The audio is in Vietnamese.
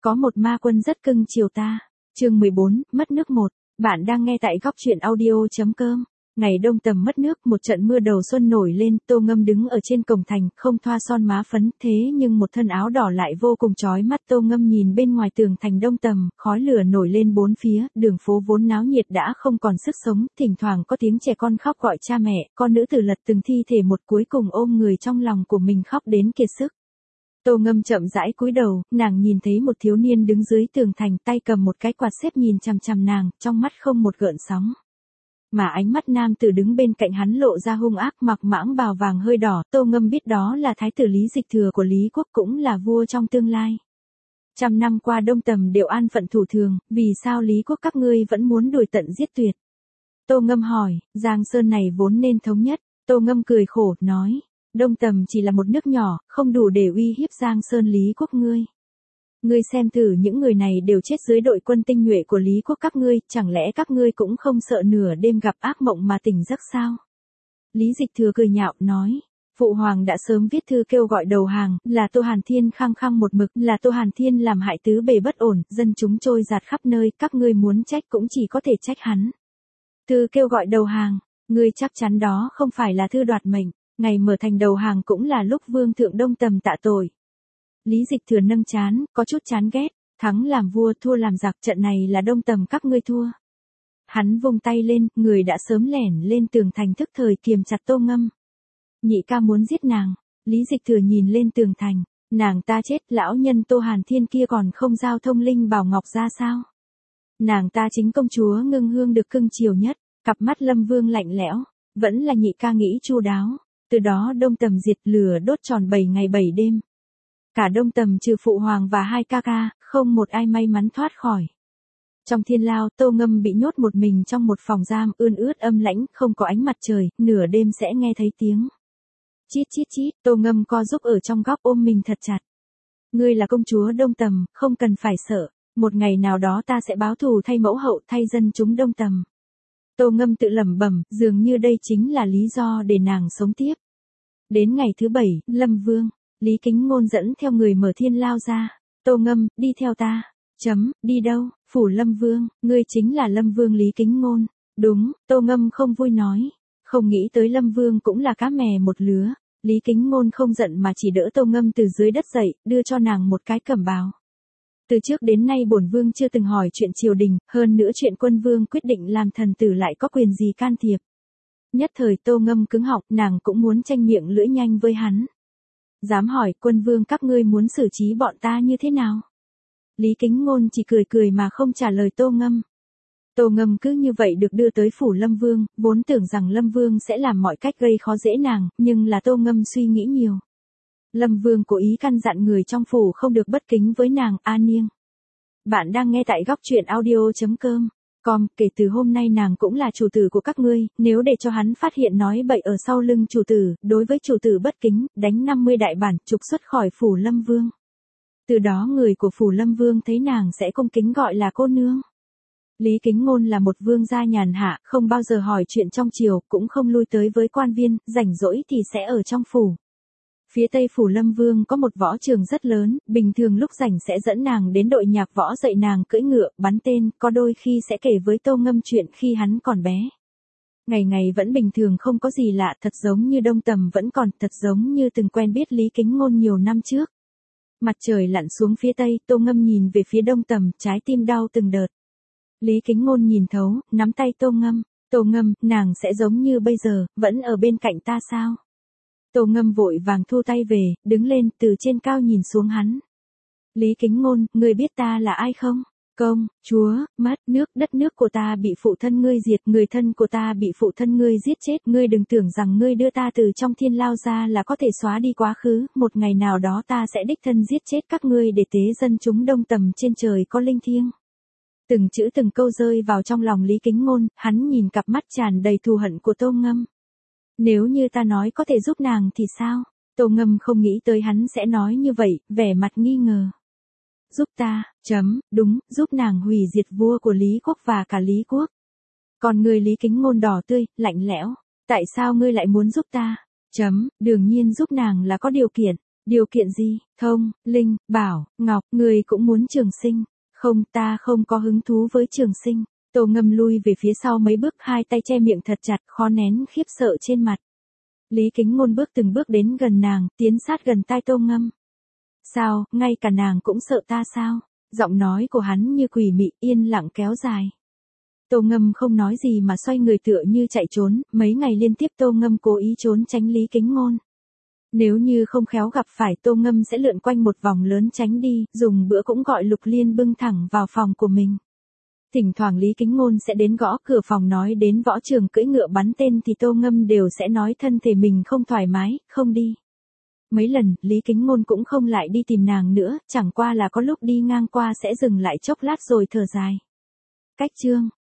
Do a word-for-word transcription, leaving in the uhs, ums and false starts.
Có một ma quân rất cưng chiều ta. Chương mười bốn, mất nước một. Bạn đang nghe tại góc truyện audio.com. Ngày đông tầm mất nước, một trận mưa đầu xuân nổi lên, Tô Ngâm đứng ở trên cổng thành, không thoa son má phấn, thế nhưng một thân áo đỏ lại vô cùng chói mắt. Tô Ngâm nhìn bên ngoài tường thành đông tầm, khói lửa nổi lên bốn phía, đường phố vốn náo nhiệt đã không còn sức sống, thỉnh thoảng có tiếng trẻ con khóc gọi cha mẹ, con nữ tử lật từng thi thể một cuối cùng ôm người trong lòng của mình khóc đến kiệt sức. Tô Ngâm chậm rãi cúi đầu, nàng nhìn thấy một thiếu niên đứng dưới tường thành, tay cầm một cái quạt xếp nhìn chằm chằm nàng, trong mắt không một gợn sóng. Mà ánh mắt nam tử đứng bên cạnh hắn lộ ra hung ác, mặc mãng bào vàng hơi đỏ. Tô Ngâm biết đó là thái tử Lý Dịch Thừa của Lý Quốc, cũng là vua trong tương lai. Trăm năm qua đông tầm đều an phận thủ thường, vì sao Lý Quốc các ngươi vẫn muốn đuổi tận giết tuyệt? Tô Ngâm hỏi, Giang Sơn này vốn nên thống nhất. Tô Ngâm cười khổ, nói, đông tầm chỉ là một nước nhỏ, không đủ để uy hiếp Giang Sơn Lý Quốc ngươi. Ngươi xem thử, những người này đều chết dưới đội quân tinh nhuệ của Lý Quốc các ngươi, chẳng lẽ các ngươi cũng không sợ nửa đêm gặp ác mộng mà tỉnh giấc sao? Lý Dịch Thừa cười nhạo, nói, Phụ Hoàng đã sớm viết thư kêu gọi đầu hàng, là Tô Hàn Thiên khăng khăng một mực, là Tô Hàn Thiên làm hại tứ bề bất ổn, dân chúng trôi dạt khắp nơi, các ngươi muốn trách cũng chỉ có thể trách hắn. Thư kêu gọi đầu hàng, ngươi chắc chắn đó không phải là thư đoạt mệnh, ngày mở thành đầu hàng cũng là lúc Vương thượng đông tầm tạ tội. Lý Dịch Thừa nâng trán, có chút chán ghét, thắng làm vua thua làm giặc, trận này là đông tầm các ngươi thua. Hắn vung tay lên, người đã sớm lẻn lên tường thành thức thời kiềm chặt Tô Ngâm. Nhị ca muốn giết nàng. Lý Dịch Thừa nhìn lên tường thành, nàng ta chết, lão nhân Tô Hàn Thiên kia còn không giao thông linh bảo ngọc ra sao? Nàng ta chính công chúa Ngưng Hương được cưng chiều nhất. Cặp mắt Lâm Vương lạnh lẽo, vẫn là nhị ca nghĩ chu đáo. Từ đó đông tầm diệt, lửa đốt tròn bảy ngày bảy đêm. Cả đông tầm trừ Phụ Hoàng và hai ca ca, không một ai may mắn thoát khỏi. Trong thiên lao, Tô Ngâm bị nhốt một mình trong một phòng giam ươn ướt âm lãnh, không có ánh mặt trời, nửa đêm sẽ nghe thấy tiếng chít chít chít. Tô Ngâm co giúp ở trong góc ôm mình thật chặt. Ngươi là công chúa đông tầm, không cần phải sợ, một ngày nào đó ta sẽ báo thù thay mẫu hậu, thay dân chúng đông tầm. Tô Ngâm tự lẩm bẩm, dường như đây chính là lý do để nàng sống tiếp. Đến ngày thứ bảy, Lâm Vương, Lý Kính Ngôn dẫn theo người mở thiên lao ra. Tô Ngâm, đi theo ta. Chấm, đi đâu? Phủ Lâm Vương, ngươi chính là Lâm Vương Lý Kính Ngôn. Đúng, Tô Ngâm không vui nói. Không nghĩ tới Lâm Vương cũng là cá mè một lứa. Lý Kính Ngôn không giận mà chỉ đỡ Tô Ngâm từ dưới đất dậy, đưa cho nàng một cái cẩm bào. Từ trước đến nay bổn vương chưa từng hỏi chuyện triều đình, hơn nữa chuyện quân vương quyết định làm thần tử lại có quyền gì can thiệp. Nhất thời Tô Ngâm cứng họng, nàng cũng muốn tranh miệng lưỡi nhanh với hắn. Dám hỏi, quân vương các ngươi muốn xử trí bọn ta như thế nào? Lý Kính Ngôn chỉ cười cười mà không trả lời Tô Ngâm. Tô Ngâm cứ như vậy được đưa tới phủ Lâm Vương, vốn tưởng rằng Lâm Vương sẽ làm mọi cách gây khó dễ nàng, nhưng là Tô Ngâm suy nghĩ nhiều. Lâm Vương cố ý căn dặn người trong phủ không được bất kính với nàng, A Niêng. Bạn đang nghe tại góc truyện audio.com. Com, kể từ hôm nay nàng cũng là chủ tử của các ngươi, nếu để cho hắn phát hiện nói bậy ở sau lưng chủ tử, đối với chủ tử bất kính, đánh năm mươi đại bản, trục xuất khỏi phủ Lâm Vương. Từ đó người của phủ Lâm Vương thấy nàng sẽ cung kính gọi là cô nương. Lý Kính Ngôn là một vương gia nhàn hạ, không bao giờ hỏi chuyện trong triều, cũng không lui tới với quan viên, rảnh rỗi thì sẽ ở trong phủ. Phía tây phủ Lâm Vương có một võ trường rất lớn, bình thường lúc rảnh sẽ dẫn nàng đến đội nhạc võ dạy nàng cưỡi ngựa, bắn tên, có đôi khi sẽ kể với Tô Ngâm chuyện khi hắn còn bé. Ngày ngày vẫn bình thường không có gì lạ, thật giống như đông tầm vẫn còn, thật giống như từng quen biết Lý Kính Ngôn nhiều năm trước. Mặt trời lặn xuống phía tây, Tô Ngâm nhìn về phía đông tầm, trái tim đau từng đợt. Lý Kính Ngôn nhìn thấu, nắm tay Tô Ngâm, Tô Ngâm, nàng sẽ giống như bây giờ, vẫn ở bên cạnh ta sao? Tô Ngâm vội vàng thu tay về, đứng lên, từ trên cao nhìn xuống hắn. Lý Kính Ngôn, ngươi biết ta là ai không? Công, chúa, mất, nước, đất nước của ta bị phụ thân ngươi diệt, người thân của ta bị phụ thân ngươi giết chết, ngươi đừng tưởng rằng ngươi đưa ta từ trong thiên lao ra là có thể xóa đi quá khứ, một ngày nào đó ta sẽ đích thân giết chết các ngươi để tế dân chúng đông tầm trên trời có linh thiêng. Từng chữ từng câu rơi vào trong lòng Lý Kính Ngôn, hắn nhìn cặp mắt tràn đầy thù hận của Tô Ngâm. Nếu như ta nói có thể giúp nàng thì sao? Tô Ngâm không nghĩ tới hắn sẽ nói như vậy, vẻ mặt nghi ngờ. Giúp ta, chấm, đúng, giúp nàng hủy diệt vua của Lý Quốc và cả Lý Quốc. Còn người Lý Kính Ngôn đỏ tươi, lạnh lẽo. Tại sao ngươi lại muốn giúp ta? Chấm, đương nhiên giúp nàng là có điều kiện. Điều kiện gì? Thông, Linh, Bảo, Ngọc, người cũng muốn trường sinh. Không, ta không có hứng thú với trường sinh. Tô Ngâm lui về phía sau mấy bước, hai tay che miệng thật chặt, khó nén khiếp sợ trên mặt. Lý Kính Ngôn bước từng bước đến gần nàng, tiến sát gần tai Tô Ngâm. Sao, ngay cả nàng cũng sợ ta sao? Giọng nói của hắn như quỷ mị, yên lặng kéo dài. Tô Ngâm không nói gì mà xoay người tựa như chạy trốn, mấy ngày liên tiếp Tô Ngâm cố ý trốn tránh Lý Kính Ngôn. Nếu như không khéo gặp phải Tô Ngâm sẽ lượn quanh một vòng lớn tránh đi, dùng bữa cũng gọi Lục Liên bưng thẳng vào phòng của mình. Thỉnh thoảng Lý Kính Ngôn sẽ đến gõ cửa phòng nói đến Võ Trường cưỡi ngựa bắn tên thì Tô Ngâm đều sẽ nói thân thể mình không thoải mái, không đi. Mấy lần, Lý Kính Ngôn cũng không lại đi tìm nàng nữa, chẳng qua là có lúc đi ngang qua sẽ dừng lại chốc lát rồi thở dài. Cách chương